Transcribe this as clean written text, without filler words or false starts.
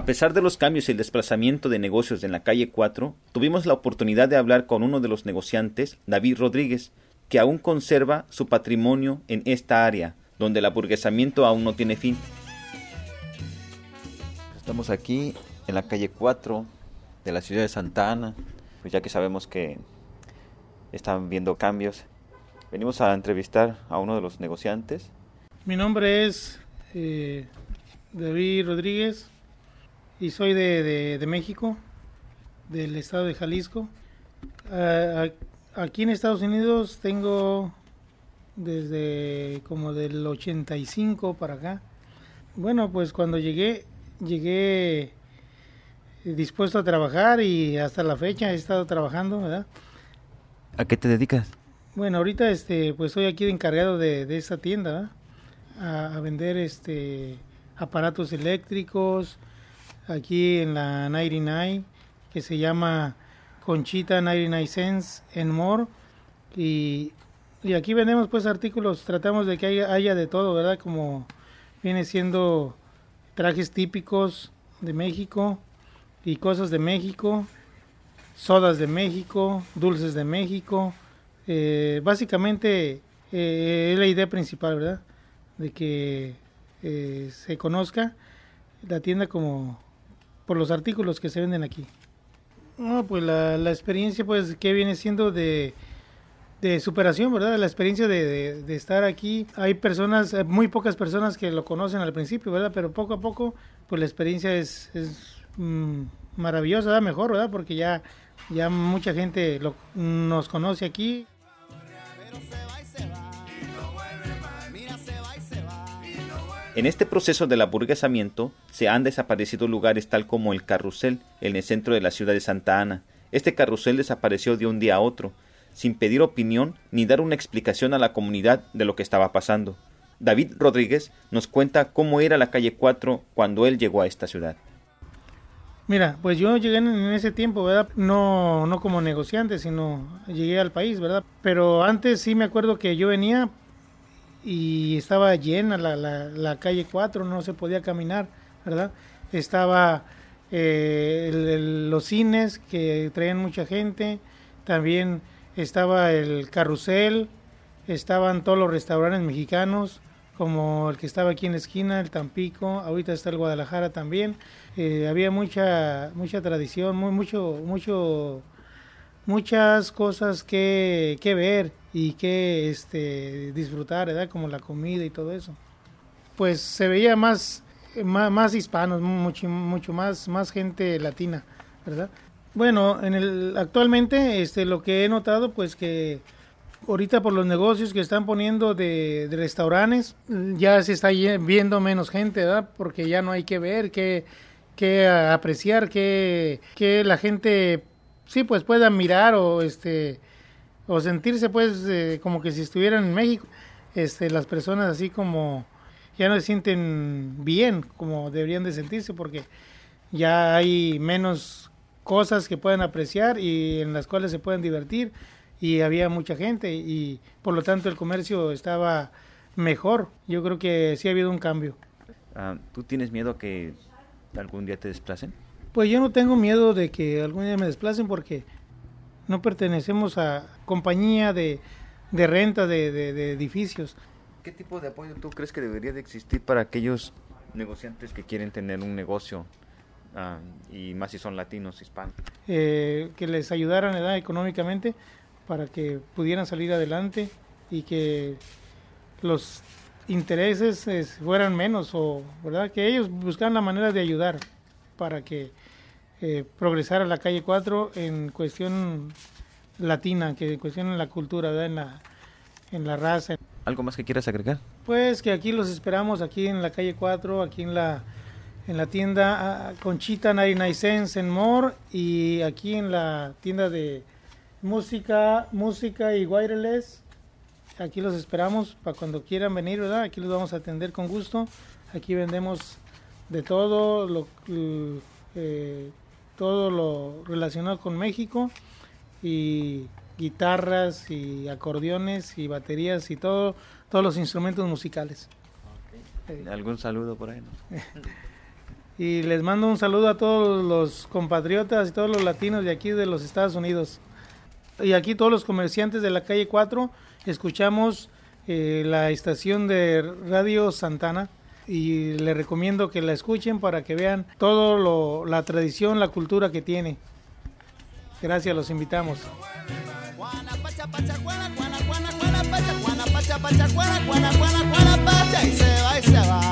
pesar de los cambios y el desplazamiento de negocios en la calle 4, tuvimos la oportunidad de hablar con uno de los negociantes, David Rodríguez, que aún conserva su patrimonio en esta área, donde el aburguesamiento aún no tiene fin. Estamos aquí en la calle 4 de la ciudad de Santa Ana, pues ya que sabemos que están viendo cambios. Venimos a entrevistar a uno de los negociantes. Mi nombre es David Rodríguez y soy de México, del estado de Jalisco. Aquí en Estados Unidos tengo desde como del 85 para acá. Bueno, pues cuando llegué dispuesto a trabajar y hasta la fecha he estado trabajando, ¿verdad? ¿A qué te dedicas? Bueno, ahorita pues soy aquí encargado de esta tienda, ¿verdad? A vender aparatos eléctricos aquí en la 99, que se llama Conchita 99 Cents and More, y aquí vendemos pues artículos, tratamos de que haya de todo, ¿verdad? Como viene siendo trajes típicos de México y cosas de México, sodas de México, dulces de México. Básicamente es la idea principal, ¿verdad? De que se conozca la tienda como por los artículos que se venden aquí. No, pues la experiencia pues que viene siendo de superación, ¿verdad? La experiencia de estar aquí. Hay personas, muy pocas personas que lo conocen al principio, ¿verdad? Pero poco a poco pues la experiencia es maravillosa, ¿verdad? Mejor, ¿verdad? Porque ya mucha gente nos conoce aquí. En este proceso del aburguesamiento se han desaparecido lugares tal como el Carrusel en el centro de la ciudad de Santa Ana. Este carrusel desapareció de un día a otro, sin pedir opinión ni dar una explicación a la comunidad de lo que estaba pasando. David Rodríguez nos cuenta cómo era la calle 4 cuando él llegó a esta ciudad. Mira, pues yo llegué en ese tiempo, ¿verdad? No como negociante, sino llegué al país, ¿verdad? Pero antes sí me acuerdo que yo venía y estaba llena la calle 4, no se podía caminar, ¿verdad? Estaba los cines que traían mucha gente, también estaba el Carrusel, estaban todos los restaurantes mexicanos, como el que estaba aquí en la esquina, el Tampico, ahorita está el Guadalajara también. Había mucha tradición, muchas cosas que ver y que disfrutar, ¿verdad? Como la comida y todo eso. Pues se veía más hispanos, mucho más gente latina, ¿verdad? Bueno, actualmente lo que he notado pues que ahorita por los negocios que están poniendo de restaurantes ya se está viendo menos gente, ¿verdad? Porque ya no hay que ver, que apreciar, que la gente sí pues pueda mirar o sentirse pues como que si estuvieran en México. Las personas así como ya no se sienten bien como deberían de sentirse, porque ya hay menos cosas que pueden apreciar y en las cuales se pueden divertir, y había mucha gente y por lo tanto el comercio estaba mejor. Yo creo que sí ha habido un cambio. ¿Tú tienes miedo a que algún día te desplacen? Pues yo no tengo miedo de que algún día me desplacen, porque no pertenecemos a compañía de renta de edificios. ¿Qué tipo de apoyo tú crees que debería de existir para aquellos negociantes que quieren tener un negocio, y más si son latinos, hispanos? Que les ayudaran, ¿verdad?, económicamente, para que pudieran salir adelante y que los intereses fueran menos, o ¿verdad?, que ellos buscaran la manera de ayudar para que progresara la calle 4 en cuestión latina, que en cuestión en la cultura, ¿verdad?, en la raza. ¿Algo más que quieras agregar? Pues que aquí los esperamos, aquí en la calle 4, aquí en la tienda Conchita 99 Cents and More, y aquí en la tienda de música y wireless. Aquí los esperamos para cuando quieran venir, ¿verdad? Aquí los vamos a atender con gusto. Aquí vendemos de todo todo lo relacionado con México, y guitarras y acordeones y baterías y todos los instrumentos musicales. Okay. ¿Algún saludo por ahí, no? Y les mando un saludo a todos los compatriotas y todos los latinos de aquí de los Estados Unidos. Y aquí todos los comerciantes de la calle 4 escuchamos la estación de Radio Santana y les recomiendo que la escuchen para que vean todo la tradición, la cultura que tiene. Gracias, los invitamos. Y se va, y se va.